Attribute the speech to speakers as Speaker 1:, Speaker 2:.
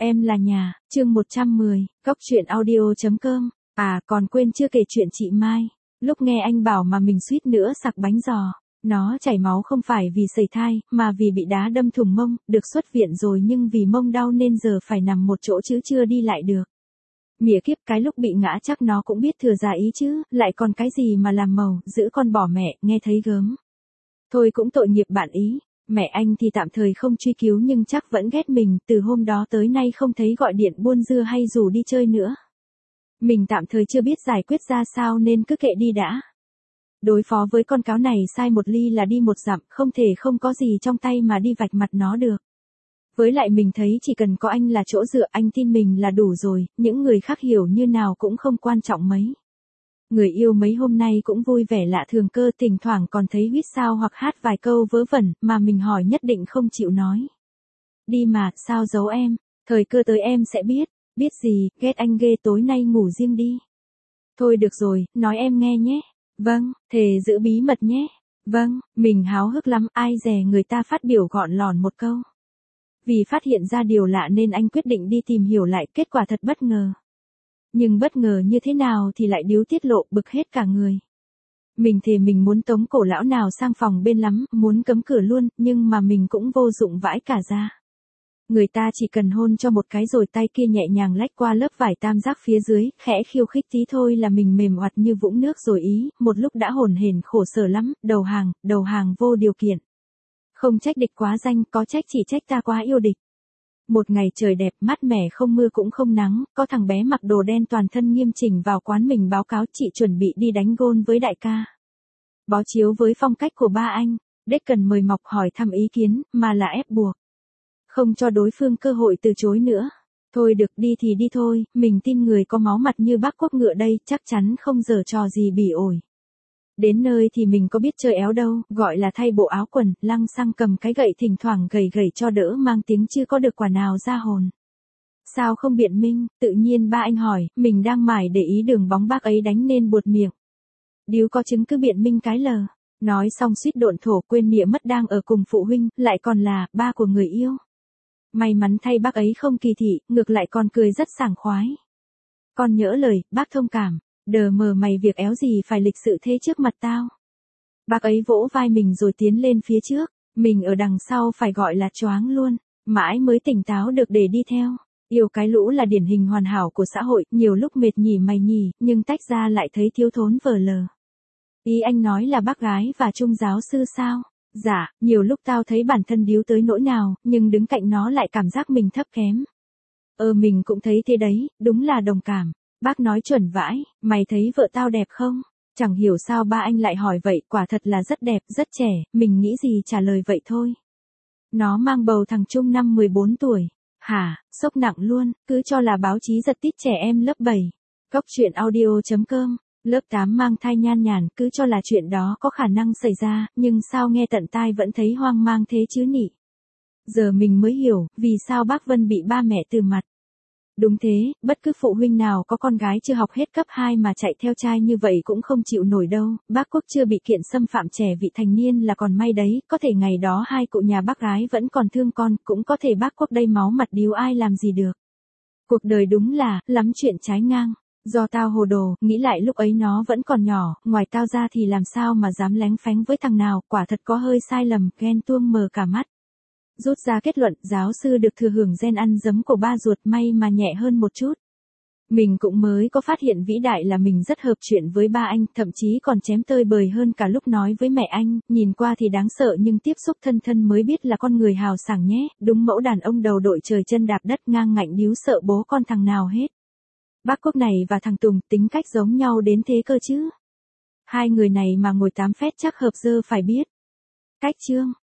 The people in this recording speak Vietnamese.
Speaker 1: Em là nhà, chương 110, Cóc truyện audio.com. À còn quên chưa kể chuyện chị Mai. Lúc nghe anh bảo mà mình suýt nữa sặc bánh giò. Nó chảy máu không phải vì sẩy thai, mà vì bị đá đâm thủng mông, được xuất viện rồi nhưng vì mông đau nên giờ phải nằm một chỗ chứ chưa đi lại được. Mỉa kiếp cái lúc bị ngã chắc nó cũng biết thừa dạ ý chứ, lại còn cái gì mà làm màu, giữ con bỏ mẹ, nghe thấy gớm. Thôi cũng tội nghiệp bạn ý. Mẹ anh thì tạm thời không truy cứu nhưng chắc vẫn ghét mình, từ hôm đó tới nay không thấy gọi điện buôn dưa hay rủ đi chơi nữa. Mình tạm thời chưa biết giải quyết ra sao nên cứ kệ đi đã. Đối phó với con cáo này sai một ly là đi một dặm, không thể không có gì trong tay mà đi vạch mặt nó được. Với lại mình thấy chỉ cần có anh là chỗ dựa, anh tin mình là đủ rồi, những người khác hiểu như nào cũng không quan trọng mấy. Người yêu mấy hôm nay cũng vui vẻ lạ thường cơ, thỉnh thoảng còn thấy huýt sáo hoặc hát vài câu vớ vẩn, mà mình hỏi nhất định không chịu nói. Đi mà, sao giấu em, thời cơ tới em sẽ biết, biết gì, ghét anh ghê, tối nay ngủ riêng đi. Thôi được rồi, nói em nghe nhé. Vâng, thề giữ bí mật nhé. Vâng, mình háo hức lắm, ai dè người ta phát biểu gọn lòn một câu. Vì phát hiện ra điều lạ nên anh quyết định đi tìm hiểu lại, kết quả thật bất ngờ. Nhưng bất ngờ như thế nào thì lại điếu tiết lộ, bực hết cả người. Mình thề mình muốn tống cổ lão nào sang phòng bên lắm, muốn cấm cửa luôn, nhưng mà mình cũng vô dụng vãi cả ra. Người ta chỉ cần hôn cho một cái rồi tay kia nhẹ nhàng lách qua lớp vải tam giác phía dưới, khẽ khiêu khích tí thôi là mình mềm oặt như vũng nước rồi ý, một lúc đã hổn hển khổ sở lắm, đầu hàng vô điều kiện. Không trách địch quá danh, có trách chỉ trách ta quá yêu địch. Một ngày trời đẹp, mát mẻ không mưa cũng không nắng, có thằng bé mặc đồ đen toàn thân nghiêm chỉnh vào quán mình báo cáo chị chuẩn bị đi đánh gôn với đại ca. Bó chiếu với phong cách của ba anh, đếch cần mời mọc hỏi thăm ý kiến, mà là ép buộc. Không cho đối phương cơ hội từ chối nữa. Thôi được đi thì đi thôi, mình tin người có máu mặt như bác Quốc Ngựa đây, chắc chắn không giở trò gì bỉ ổi. Đến nơi thì mình có biết chơi éo đâu, gọi là thay bộ áo quần, lăng xăng cầm cái gậy thỉnh thoảng gầy gầy cho đỡ mang tiếng chứ có được quả nào ra hồn. Sao không biện minh, tự nhiên ba anh hỏi, mình đang mải để ý đường bóng bác ấy đánh nên buột miệng. Điếu có chứng cứ biện minh cái lờ. Nói xong suýt độn thổ quên mỉa mất đang ở cùng phụ huynh, lại còn là ba của người yêu. May mắn thay bác ấy không kỳ thị, ngược lại còn cười rất sảng khoái. Con nhỡ lời, bác thông cảm. Đờ mờ mày việc éo gì phải lịch sự thế trước mặt tao. Bác ấy vỗ vai mình rồi tiến lên phía trước, mình ở đằng sau phải gọi là choáng luôn, mãi mới tỉnh táo được để đi theo. Yêu cái lũ là điển hình hoàn hảo của xã hội, nhiều lúc mệt nhỉ mày nhỉ, nhưng tách ra lại thấy thiếu thốn vờ lờ. Ý anh nói là bác gái và trung giáo sư sao? Dạ, nhiều lúc tao thấy bản thân điếu tới nỗi nào, nhưng đứng cạnh nó lại cảm giác mình thấp kém. Mình cũng thấy thế đấy, đúng là đồng cảm. Bác nói chuẩn vãi, mày thấy vợ tao đẹp không? Chẳng hiểu sao ba anh lại hỏi vậy, quả thật là rất đẹp, rất trẻ, mình nghĩ gì trả lời vậy thôi. Nó mang bầu thằng Trung năm 14 tuổi. Hả, sốc nặng luôn, cứ cho là báo chí giật tít trẻ em lớp 7. Cóc truyện audio.com, lớp 8 mang thai nhan nhản, cứ cho là chuyện đó có khả năng xảy ra, nhưng sao nghe tận tai vẫn thấy hoang mang thế chứ nhỉ? Giờ mình mới hiểu, vì sao bác Vân bị ba mẹ từ mặt. Đúng thế, bất cứ phụ huynh nào có con gái chưa học hết cấp 2 mà chạy theo trai như vậy cũng không chịu nổi đâu, bác Quốc chưa bị kiện xâm phạm trẻ vị thành niên là còn may đấy, có thể ngày đó hai cụ nhà bác gái vẫn còn thương con, cũng có thể bác Quốc đây máu mặt điếu ai làm gì được. Cuộc đời đúng là, lắm chuyện trái ngang. Do tao hồ đồ, nghĩ lại lúc ấy nó vẫn còn nhỏ, ngoài tao ra thì làm sao mà dám lén phén với thằng nào, quả thật có hơi sai lầm, ghen tuông mờ cả mắt. Rút ra kết luận, giáo sư được thừa hưởng gen ăn dấm của ba ruột, may mà nhẹ hơn một chút. Mình cũng mới có phát hiện vĩ đại là mình rất hợp chuyện với ba anh, thậm chí còn chém tơi bời hơn cả lúc nói với mẹ anh, nhìn qua thì đáng sợ nhưng tiếp xúc thân thân mới biết là con người hào sảng nhé, đúng mẫu đàn ông đầu đội trời chân đạp đất ngang ngạnh điếu sợ bố con thằng nào hết. Bác Quốc này và thằng Tùng tính cách giống nhau đến thế cơ chứ. Hai người này mà ngồi tám phét chắc hợp dơ phải biết. Cách chương